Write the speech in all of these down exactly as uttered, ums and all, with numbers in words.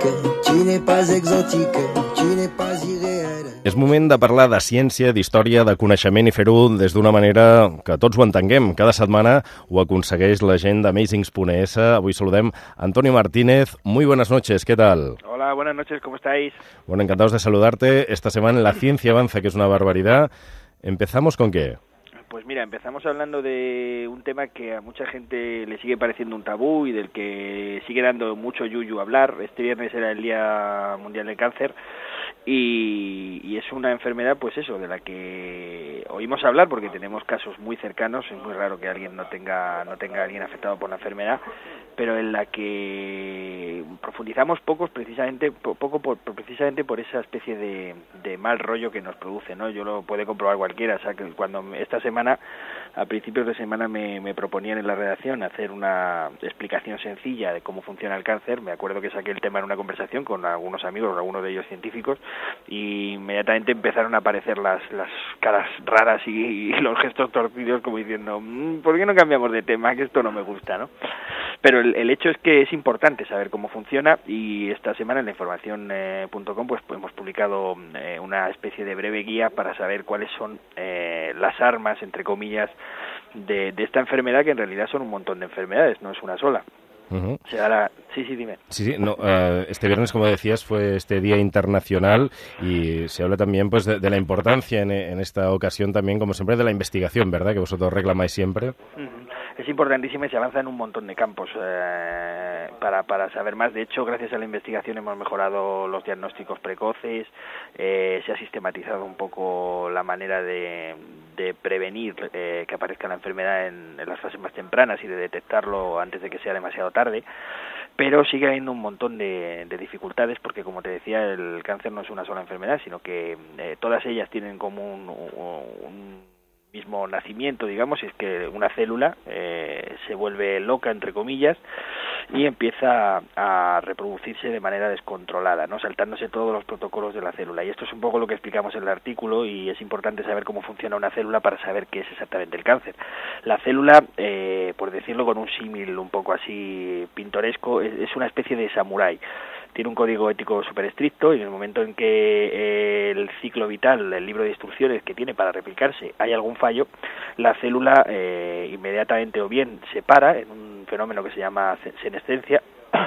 magique, tu n'es pas exotique, tu n'es pas irréel. És moment de parlar de ciència, d'història, de coneixement i fer-ho des d'una manera que tots ho entenguem. Cada setmana ho aconsegueix la gent d'Amazings punt es. Avui saludem a Antonio Martínez. Muy buenas noches, ¿qué tal? Hola, buenas noches, ¿cómo estáis? Bueno, encantados de saludarte. Esta semana la ciencia avanza, que es una barbaridad. ¿Empezamos con qué? Pues mira, empezamos hablando de un tema que a mucha gente le sigue pareciendo un tabú y del que sigue dando mucho yuyu hablar. Este viernes era el Día Mundial del Cáncer y, y es una enfermedad, pues eso, de la que oímos hablar porque tenemos casos muy cercanos. Es muy raro que alguien no tenga no tenga a alguien afectado por la enfermedad, pero en la que profundizamos pocos precisamente poco por, precisamente por esa especie de, de mal rollo que nos produce, ¿no? Yo lo puede comprobar cualquiera. O sea, que cuando esta semana, a principios de semana, me, me proponían en la redacción hacer una explicación sencilla de cómo funciona el cáncer, me acuerdo que saqué el tema en una conversación con algunos amigos, algunos de ellos científicos, y inmediatamente empezaron a aparecer las, las caras raras y, y los gestos torcidos como diciendo, mmm, ¿por qué no cambiamos de tema? Que esto no me gusta, ¿no? Pero el, el hecho es que es importante saber cómo funciona y esta semana en la información punto com pues hemos publicado eh, una especie de breve guía para saber cuáles son eh, las armas, entre comillas, de, de esta enfermedad, que en realidad son un montón de enfermedades, no es una sola. Uh-huh. Se da la... Sí, sí, dime. Sí, sí, no, uh, este viernes, como decías, fue este Día Internacional y se habla también pues de, de la importancia en, en esta ocasión también, como siempre, de la investigación, ¿verdad?, que vosotros reclamáis siempre. Uh-huh. Es importantísima y se avanza en un montón de campos eh, para, para saber más. De hecho, gracias a la investigación hemos mejorado los diagnósticos precoces, eh, se ha sistematizado un poco la manera de, de prevenir eh, que aparezca la enfermedad en, en las fases más tempranas y de detectarlo antes de que sea demasiado tarde. Pero sigue habiendo un montón de, de dificultades porque, como te decía, el cáncer no es una sola enfermedad, sino que eh, todas ellas tienen como un, un mismo nacimiento, digamos, y es que una célula eh, se vuelve loca, entre comillas, y empieza a reproducirse de manera descontrolada, ¿no?, saltándose todos los protocolos de la célula. Y esto es un poco lo que explicamos en el artículo, y es importante saber cómo funciona una célula para saber qué es exactamente el cáncer. La célula, eh, por decirlo con un símil un poco así pintoresco, es, es una especie de samurái. Tiene un código ético súper estricto y en el momento en que eh, el ciclo vital, el libro de instrucciones que tiene para replicarse, hay algún fallo, la célula eh, inmediatamente o bien se para en un fenómeno que se llama senescencia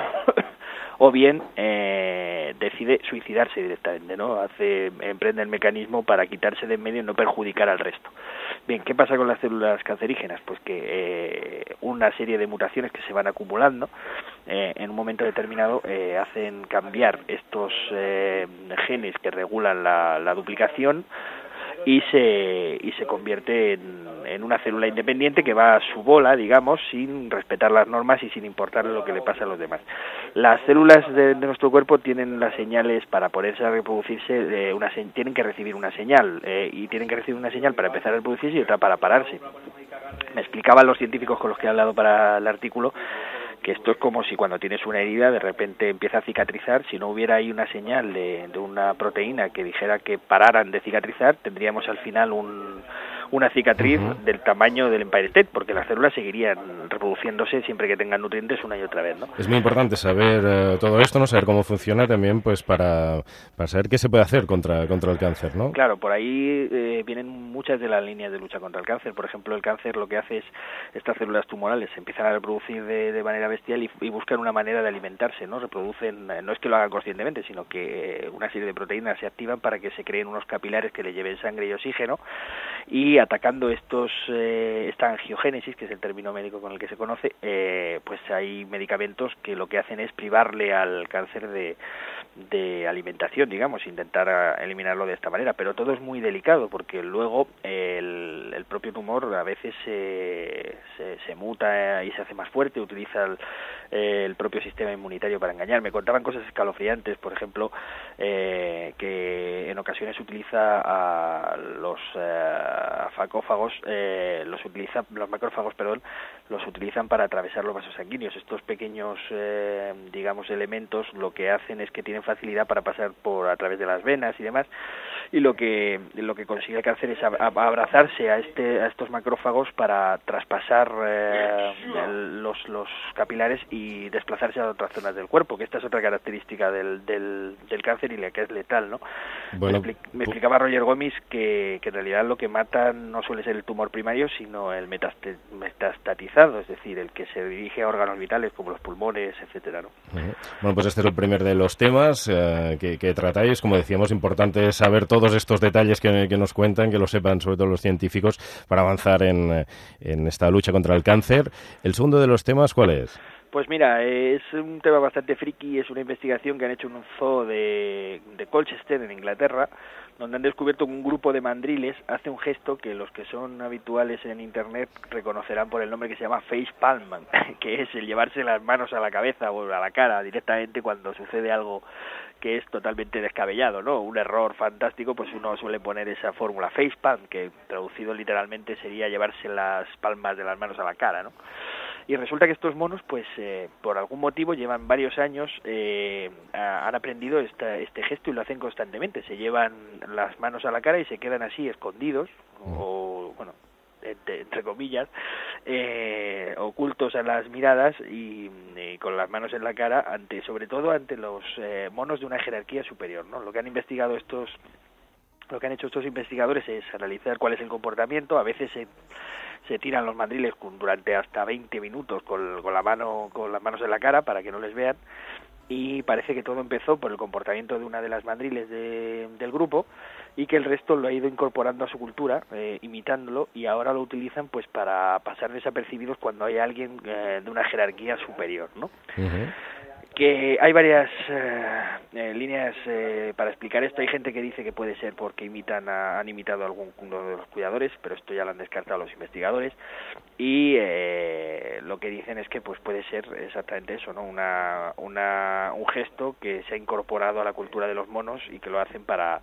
o bien eh, decide suicidarse directamente, ¿no? Hace, emprende el mecanismo para quitarse de en medio y no perjudicar al resto. Bien, ¿qué pasa con las células cancerígenas? Pues que eh, una serie de mutaciones que se van acumulando eh, en un momento determinado eh, hacen cambiar estos eh, genes que regulan la, la duplicación y se y se convierte en, en una célula independiente que va a su bola, digamos, sin respetar las normas y sin importar lo que le pasa a los demás. Las células de, de nuestro cuerpo tienen las señales para poderse reproducirse, eh, una se, tienen que recibir una señal eh, y tienen que recibir una señal para empezar a reproducirse y otra para pararse. Me explicaban los científicos con los que he hablado para el artículo que esto es como si cuando tienes una herida de repente empieza a cicatrizar. Si no hubiera ahí una señal de, de una proteína que dijera que pararan de cicatrizar, tendríamos al final un, una cicatriz uh-huh. del tamaño del Empire State, porque las células seguirían reproduciéndose siempre que tengan nutrientes una y otra vez, ¿no? Es muy importante saber eh, todo esto, ¿no? Saber cómo funciona también, pues para, para saber qué se puede hacer contra, contra el cáncer, ¿no? Claro, por ahí eh, vienen muchas de las líneas de lucha contra el cáncer. Por ejemplo, el cáncer lo que hace es, estas células tumorales se empiezan a reproducir de, de manera bestial y, y buscan una manera de alimentarse, ¿no? Reproducen, no es que lo hagan conscientemente, sino que una serie de proteínas se activan para que se creen unos capilares que le lleven sangre y oxígeno, y atacando estos eh, esta angiogénesis, que es el término médico con el que se conoce, eh, pues hay medicamentos que lo que hacen es privarle al cáncer de, de alimentación, digamos, intentar eliminarlo de esta manera, pero todo es muy delicado porque luego el, el propio tumor a veces se, se, se muta y se hace más fuerte, utiliza el, el propio sistema inmunitario para engañar. Me contaban cosas escalofriantes, por ejemplo, eh, que en ocasiones utiliza a los eh, facófagos, eh, los utiliza, los macrófagos, perdón, los utilizan para atravesar los vasos sanguíneos. Estos pequeños, eh, digamos, elementos lo que hacen es que tienen facilidad para pasar por a través de las venas y demás, y lo que lo que consigue el cáncer es abrazarse a este a estos macrófagos para traspasar eh, el, los los capilares y desplazarse a otras zonas del cuerpo, que esta es otra característica del del, del cáncer y la que es letal, ¿no? Bueno, me, expli me explicaba Roger Gomis que, que en realidad lo que mata no suele ser el tumor primario, sino el metastatizado, es decir, el que se dirige a órganos vitales como los pulmones, etcétera, ¿no? Uh-huh. Bueno, pues este es el primer de los temas eh, que, que tratáis. Como decíamos, importante saber todos estos detalles que, que nos cuentan, que lo sepan sobre todo los científicos, para avanzar en, en esta lucha contra el cáncer. El segundo de los temas, ¿cuál es? Pues mira, es un tema bastante friki, es una investigación que han hecho en un zoo de, de Colchester, en Inglaterra, donde han descubierto que un grupo de mandriles hace un gesto que los que son habituales en Internet reconocerán por el nombre que se llama face palm, que es el llevarse las manos a la cabeza o a la cara directamente cuando sucede algo que es totalmente descabellado, ¿no? Un error fantástico, pues uno suele poner esa fórmula face palm, que traducido literalmente sería llevarse las palmas de las manos a la cara, ¿no? Y resulta que estos monos, pues eh, por algún motivo, llevan varios años, eh, han aprendido esta, este gesto y lo hacen constantemente. Se llevan las manos a la cara y se quedan así, escondidos, o, bueno, entre, entre comillas, eh, ocultos a las miradas y, y con las manos en la cara, ante sobre todo ante los eh, monos de una jerarquía superior, ¿no? Lo que han investigado estos... Lo que han hecho estos investigadores es analizar cuál es el comportamiento. A veces se, se tiran los mandriles durante hasta veinte minutos con, con la mano con las manos en la cara para que no les vean, y parece que todo empezó por el comportamiento de una de las mandriles de, del grupo, y que el resto lo ha ido incorporando a su cultura, eh, imitándolo, y ahora lo utilizan pues para pasar desapercibidos cuando hay alguien eh, de una jerarquía superior, ¿no? Uh-huh. Que hay varias eh, eh, líneas eh, para explicar esto. Hay gente que dice que puede ser porque imitan a, han imitado a alguno de los cuidadores, pero esto ya lo han descartado los investigadores, y eh, lo que dicen es que pues puede ser exactamente eso, ¿no? Una, una, un gesto que se ha incorporado a la cultura de los monos y que lo hacen para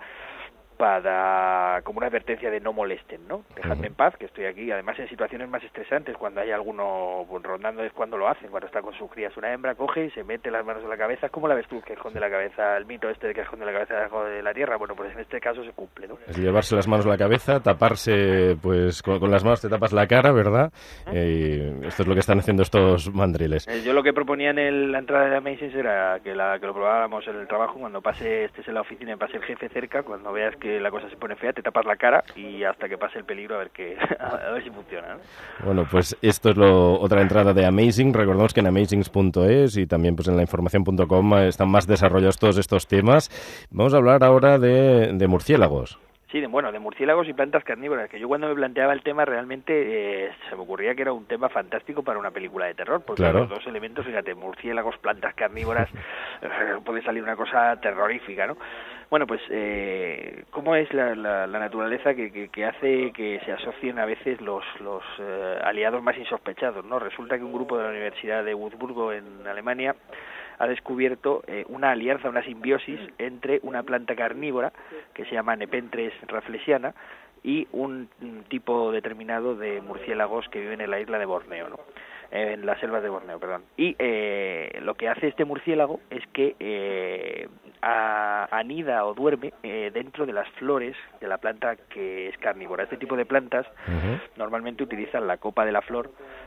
para como una advertencia de no molesten, ¿no? Dejadme en paz, que estoy aquí. Además, en situaciones más estresantes, cuando hay alguno rondando, es cuando lo hacen. Cuando está con sus crías una hembra, coge y se mete las manos en la cabeza. ¿Cómo la ves tú, que esconde la cabeza, el mito este de que esconde la cabeza debajo de la tierra? Bueno, pues en este caso se cumple, ¿no? Es llevarse las manos a la cabeza, taparse, pues con, con las manos te tapas la cara, ¿verdad? ¿Eh? Y esto es lo que están haciendo estos mandriles. Eh, yo lo que proponía en el, la entrada de Amazing era que, la, que lo probáramos en el trabajo, cuando pase, estés en la oficina y pase el jefe cerca, cuando veas que la cosa se pone fea, te tapas la cara y hasta que pase el peligro a ver que a ver si funciona, ¿no? Bueno, pues esto es lo, otra entrada de Amazing. Recordemos que en amazings punto es y también pues en la información punto com están más desarrollados todos estos temas. Vamos a hablar ahora de, de murciélagos. Sí, de, bueno, de murciélagos y plantas carnívoras, que yo cuando me planteaba el tema realmente eh, se me ocurría que era un tema fantástico para una película de terror, porque claro, los dos elementos, fíjate, murciélagos, plantas carnívoras, puede salir una cosa terrorífica, ¿no? Bueno, pues, eh, ¿cómo es la, la, la naturaleza que, que, que hace que se asocien a veces los, los eh, aliados más insospechados, ¿no? Resulta que un grupo de la Universidad de Würzburgo en Alemania ha descubierto eh, una alianza, una simbiosis entre una planta carnívora que se llama Nepenthes rafflesiana y un, un tipo determinado de murciélagos que viven en la isla de Borneo, ¿no? En las selvas de Borneo, perdón. Y eh, lo que hace este murciélago es que eh, a, anida o duerme eh, dentro de las flores de la planta que es carnívora. Este tipo de plantas uh-huh. normalmente utilizan la copa de la flor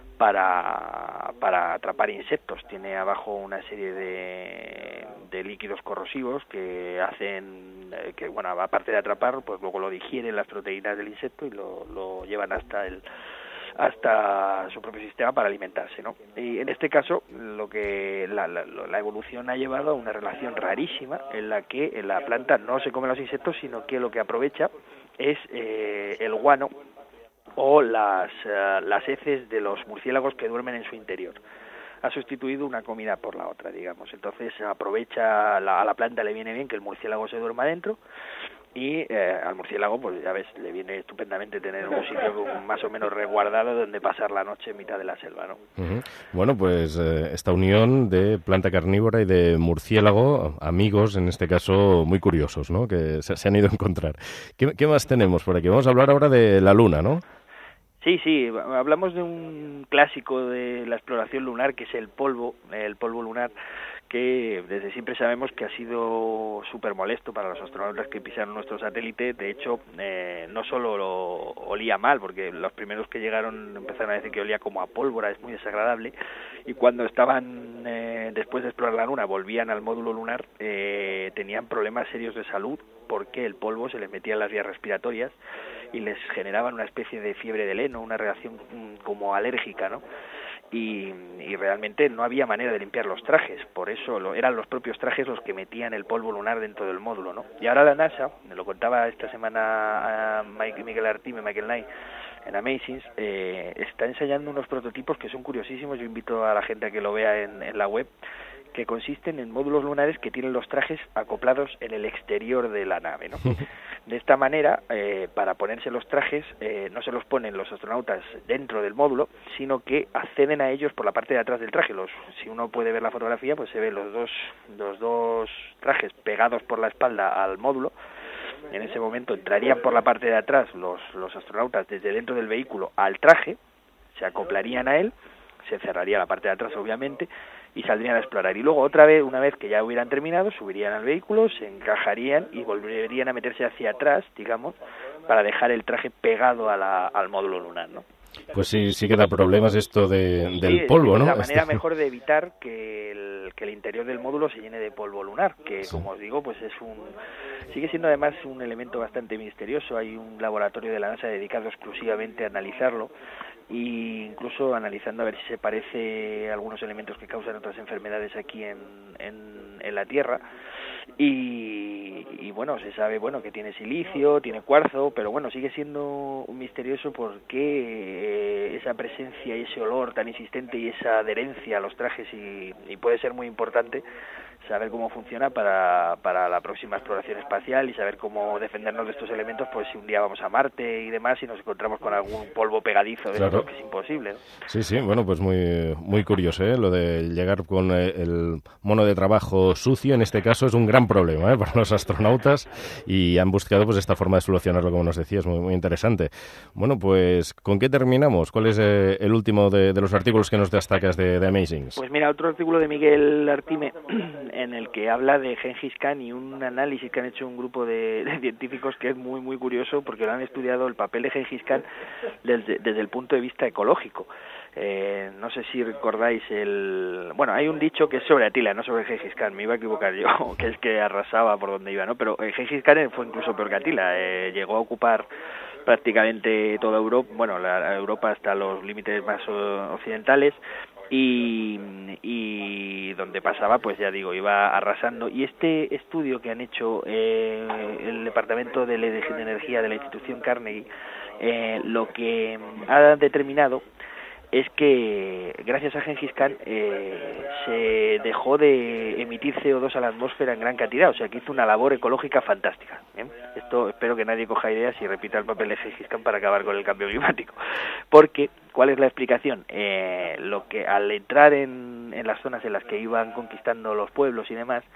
para, para atrapar insectos. Tiene abajo una serie de, de líquidos corrosivos que hacen, que bueno, aparte de atrapar, pues luego lo digieren las proteínas del insecto y lo, lo llevan hasta el hasta su propio sistema para alimentarse, ¿no? Y en este caso, lo que la, la, la evolución ha llevado a una relación rarísima en la que la planta no se come los insectos, sino que lo que aprovecha es eh, el guano o las, uh, las heces de los murciélagos que duermen en su interior. Ha sustituido una comida por la otra, digamos. Entonces aprovecha, la, a la planta le viene bien que el murciélago se duerma dentro, y eh, al murciélago, pues ya ves, le viene estupendamente tener un sitio más o menos resguardado donde pasar la noche en mitad de la selva, ¿no? Uh-huh. Bueno, pues eh, esta unión de planta carnívora y de murciélago, amigos, en este caso, muy curiosos, ¿no? Que se, se han ido a encontrar. ¿Qué, ¿Qué más tenemos por aquí? Vamos a hablar ahora de la Luna, ¿no? Sí, sí, hablamos de un clásico de la exploración lunar, que es el polvo, el polvo lunar, porque desde siempre sabemos que ha sido súper molesto para los astronautas que pisaron nuestro satélite. De hecho, eh, no solo lo olía mal, porque los primeros que llegaron empezaron a decir que olía como a pólvora, es muy desagradable, y cuando estaban, eh, después de explorar la Luna, volvían al módulo lunar, eh, tenían problemas serios de salud, porque el polvo se les metía en las vías respiratorias y les generaban una especie de fiebre del heno, una reacción como alérgica, ¿no? Y, y realmente no había manera de limpiar los trajes, por eso lo, eran los propios trajes los que metían el polvo lunar dentro del módulo, ¿no? Y ahora la NASA, me lo contaba esta semana a Mike, Miguel Artime, Michael Knight, en Amazing, eh, está ensayando unos prototipos que son curiosísimos. Yo invito a la gente a que lo vea en, en la web, que consisten en módulos lunares que tienen los trajes acoplados en el exterior de la nave, ¿no? De esta manera, eh, para ponerse los trajes, eh, no se los ponen los astronautas dentro del módulo, sino que acceden a ellos por la parte de atrás del traje. Los, si uno puede ver la fotografía, pues se ven los dos, los dos trajes pegados por la espalda al módulo. En ese momento entrarían por la parte de atrás los, los astronautas desde dentro del vehículo al traje, se acoplarían a él, se cerraría la parte de atrás obviamente, y saldrían a explorar. Y luego otra vez, una vez que ya hubieran terminado, subirían al vehículo, se encajarían y volverían a meterse hacia atrás, digamos, para dejar el traje pegado a la, al módulo lunar, ¿no? Pues sí, sí que da problemas esto de, del sí, polvo, es ¿no? la manera este... mejor de evitar que el, que el interior del módulo se llene de polvo lunar, que sí. Como os digo, pues es un sigue siendo además un elemento bastante misterioso. Hay un laboratorio de la NASA dedicado exclusivamente a analizarlo, e incluso analizando a ver si se parece a algunos elementos que causan otras enfermedades aquí en, en, en la Tierra. Y, y bueno, se sabe bueno que tiene silicio, tiene cuarzo, pero bueno, sigue siendo misterioso porque eh, esa presencia y ese olor tan insistente y esa adherencia a los trajes, y, y puede ser muy importante saber cómo funciona para, para la próxima exploración espacial y saber cómo defendernos de estos elementos, pues si un día vamos a Marte y demás y nos encontramos con algún polvo pegadizo de claro. esto, que es imposible, ¿no? Sí, sí, bueno, pues muy muy curioso, ¿eh? Lo de llegar con el mono de trabajo sucio, en este caso, es un gran problema, ¿eh? Para los astronautas, y han buscado pues esta forma de solucionarlo, como nos decías, muy, muy interesante. Bueno, pues, ¿con qué terminamos? ¿Cuál es eh, el último de, de los artículos que nos destacas de, de Amazing? Pues mira, otro artículo de Miguel Artime en el que habla de Gengis Khan y un análisis que han hecho un grupo de, de científicos que es muy muy curioso, porque lo han estudiado el papel de Gengis Khan desde, desde el punto de vista ecológico. Eh, no sé si recordáis el... Bueno, hay un dicho que es sobre Atila, no sobre Gengis Khan, me iba a equivocar yo, que es que arrasaba por donde iba, ¿no? Pero eh, Gengis Khan fue incluso peor que Atila, eh, llegó a ocupar prácticamente toda Europa, bueno, la Europa hasta los límites más occidentales, y, y donde pasaba, pues ya digo, iba arrasando. Y este estudio que han hecho eh, el Departamento de Energía de la institución Carnegie, eh, lo que ha determinado es que gracias a Gengis Khan eh, se dejó de emitir C O dos a la atmósfera en gran cantidad, o sea que hizo una labor ecológica fantástica, ¿eh? Esto espero que nadie coja ideas y repita el papel de Gengis Khan para acabar con el cambio climático, porque ¿cuál es la explicación? Eh, lo que al entrar en, en las zonas en las que iban conquistando los pueblos y demás,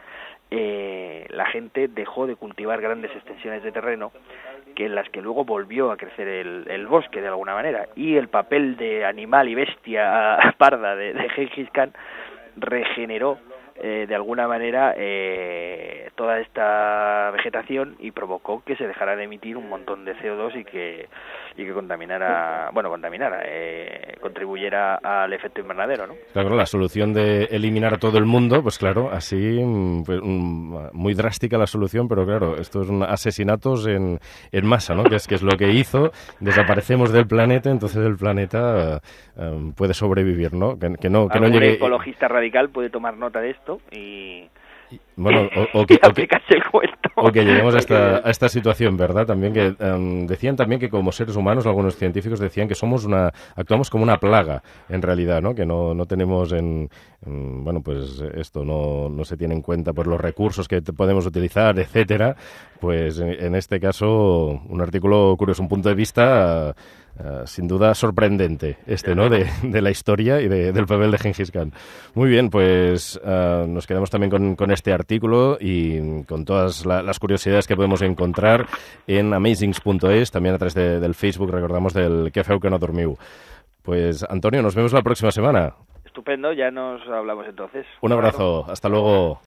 eh, la gente dejó de cultivar grandes extensiones de terreno, que en las que luego volvió a crecer el, el bosque de alguna manera, y el papel de animal y bestia parda de, de Gengis Khan regeneró eh, de alguna manera eh, toda esta vegetación y provocó que se dejara de emitir un montón de C O dos y que y que contaminara, bueno, contaminara, eh, contribuyera al efecto invernadero, ¿no? Claro, la solución de eliminar a todo el mundo, pues claro, así, pues, un, muy drástica la solución, pero claro, esto es un asesinatos en, en masa, ¿no? Que es, que es lo que hizo, desaparecemos del planeta, entonces el planeta um, puede sobrevivir, ¿no? Que, que no, que no llegue... ecologista radical puede tomar nota de esto y... Bueno, o, o, que, o, que, el cuento. o que lleguemos a esta, a esta situación, ¿verdad? También que um, decían también que como seres humanos, algunos científicos decían que somos una, actuamos como una plaga, en realidad, ¿no? Que no, no tenemos en, en, bueno, pues esto, no, no se tiene en cuenta pues los recursos que podemos utilizar, etcétera. Pues en, en este caso, un artículo curioso, un punto de vista... Uh, sin duda sorprendente este, ¿no? De, de la historia y de, del papel de Gengis Khan. Muy bien, pues uh, nos quedamos también con, con este artículo y con todas la, las curiosidades que podemos encontrar en amazings punto es, también a través de, del Facebook, recordamos, del Que feu que no dormiu. Pues, Antonio, nos vemos la próxima semana. Estupendo, ya nos hablamos entonces. Un abrazo, hasta luego.